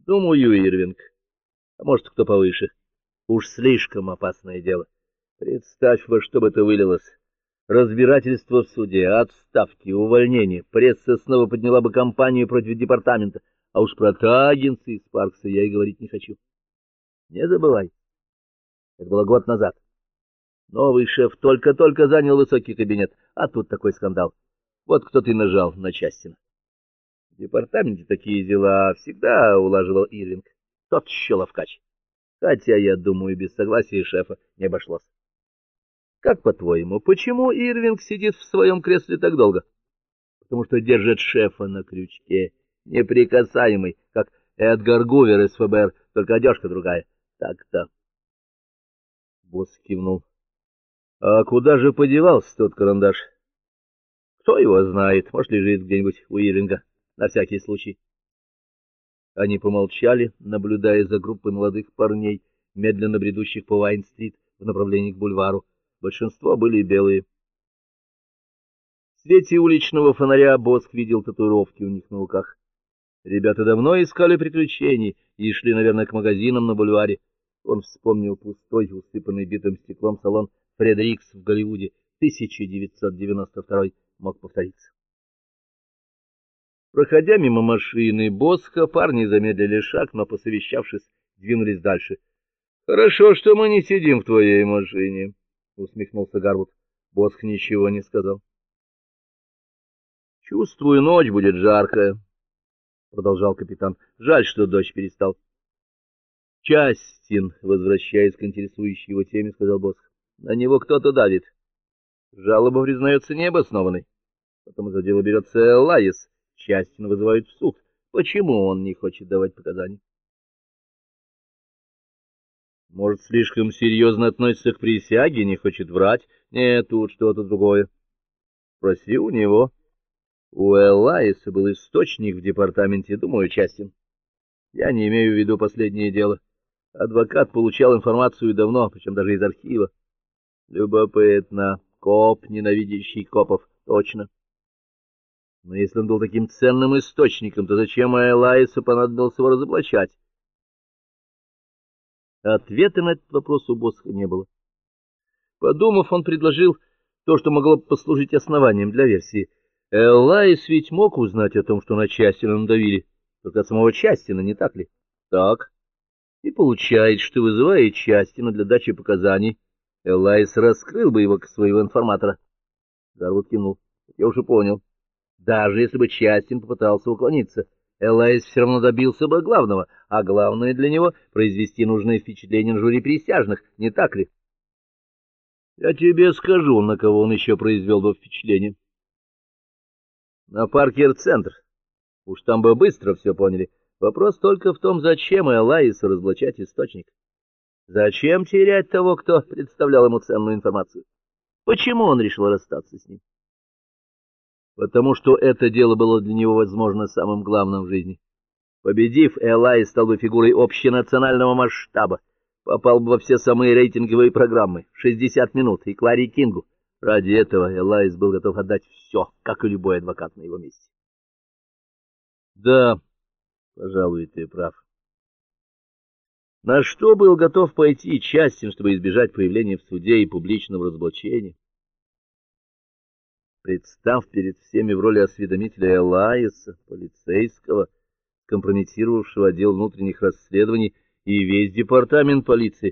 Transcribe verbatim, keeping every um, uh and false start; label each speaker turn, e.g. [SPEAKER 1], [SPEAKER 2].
[SPEAKER 1] Думаю, Ирвинг, а может, кто повыше. Уж слишком опасное дело. Представь, во что бы это вылилось. Разбирательство в суде, отставки, увольнение. Пресса снова подняла бы кампанию против департамента. А уж про Таггинса и Спаркса я и говорить не хочу. Не забывай, это было год назад. Новый шеф только-только занял высокий кабинет, а тут такой скандал. Вот кто ты нажал на Частина. В департаменте такие дела всегда улаживал Ирвинг. Тот еще ловкач. Хотя, я думаю, без согласия шефа не обошлось. Как по-твоему, почему Ирвинг сидит в своем кресле так долго? Потому что держит шефа на крючке, неприкасаемый, как Эдгар Гувер из ФБР, только одежка другая. Так-то. Босс кивнул. А куда же подевался тот карандаш? Кто его знает, может, лежит где-нибудь у Ирвинга, на всякий случай. Они помолчали, наблюдая за группой молодых парней, медленно бредущих по Вайн-стрит в направлении к бульвару. Большинство были белые. В свете уличного фонаря Босх видел татуировки у них на руках. Ребята давно искали приключений и шли, наверное, к магазинам на бульваре. Он вспомнил пустой, усыпанный битым стеклом салон Фредерикс в Голливуде. тысяча девятьсот девяносто второй мог повториться. Проходя мимо машины Босха, парни замедлили шаг, но, посовещавшись, двинулись дальше. — Хорошо, что мы не сидим в твоей машине, — усмехнулся Гарвуд. Босх ничего не сказал. — Чувствую, ночь будет жаркая, — продолжал капитан. — Жаль, что дождь перестал. — Частин, возвращаясь к интересующей его теме, сказал Босх. — На него кто-то давит. Жалоба признается необоснованной. Потом за дело берется Элайс. Частин вызывают в суд. Почему он не хочет давать показания? Может, слишком серьезно относится к присяге, не хочет врать? Нет, тут что-то другое. Спроси у него. У Элайса был источник в департаменте, думаю, Частин. Я не имею в виду последнее дело. Адвокат получал информацию давно, причем даже из архива. Любопытно. Коп, ненавидящий копов. Точно. Но если он был таким ценным источником, то зачем Элайсу понадобилось его разоблачать? Ответа на этот вопрос у Босха не было. Подумав, он предложил то, что могло послужить основанием для версии. Элайс ведь мог узнать о том, что на Частина надавили, только от самого Частина, не так ли? Так. И получается, что, вызывая Частина для дачи показаний, Элайс раскрыл бы его как своего информатора. Гарвуд кивнул. Я уже понял. Даже если бы Частин попытался уклониться, Элайс все равно добился бы главного, а главное для него — произвести нужное впечатление на жюри присяжных, не так ли? Я тебе скажу, на кого он еще произвел бы впечатление. На Паркер-центр. Уж там бы быстро все поняли. Вопрос только в том, зачем Элайсу разоблачать источник. Зачем терять того, кто представлял ему ценную информацию? Почему он решил расстаться с ним? Потому что это дело было для него, возможно, самым главным в жизни. Победив, Элайс стал бы фигурой общенационального масштаба, попал бы во все самые рейтинговые программы, шестьдесят минут и Кларе Кингу. Ради этого Элайс был готов отдать все, как и любой адвокат на его месте. Да, пожалуй, ты прав. На что был готов пойти Частин, чтобы избежать появления в суде и публичного разоблачения? Представ перед всеми в роли осведомителя Элайса, полицейского, компрометировавшего отдел внутренних расследований и весь департамент полиции,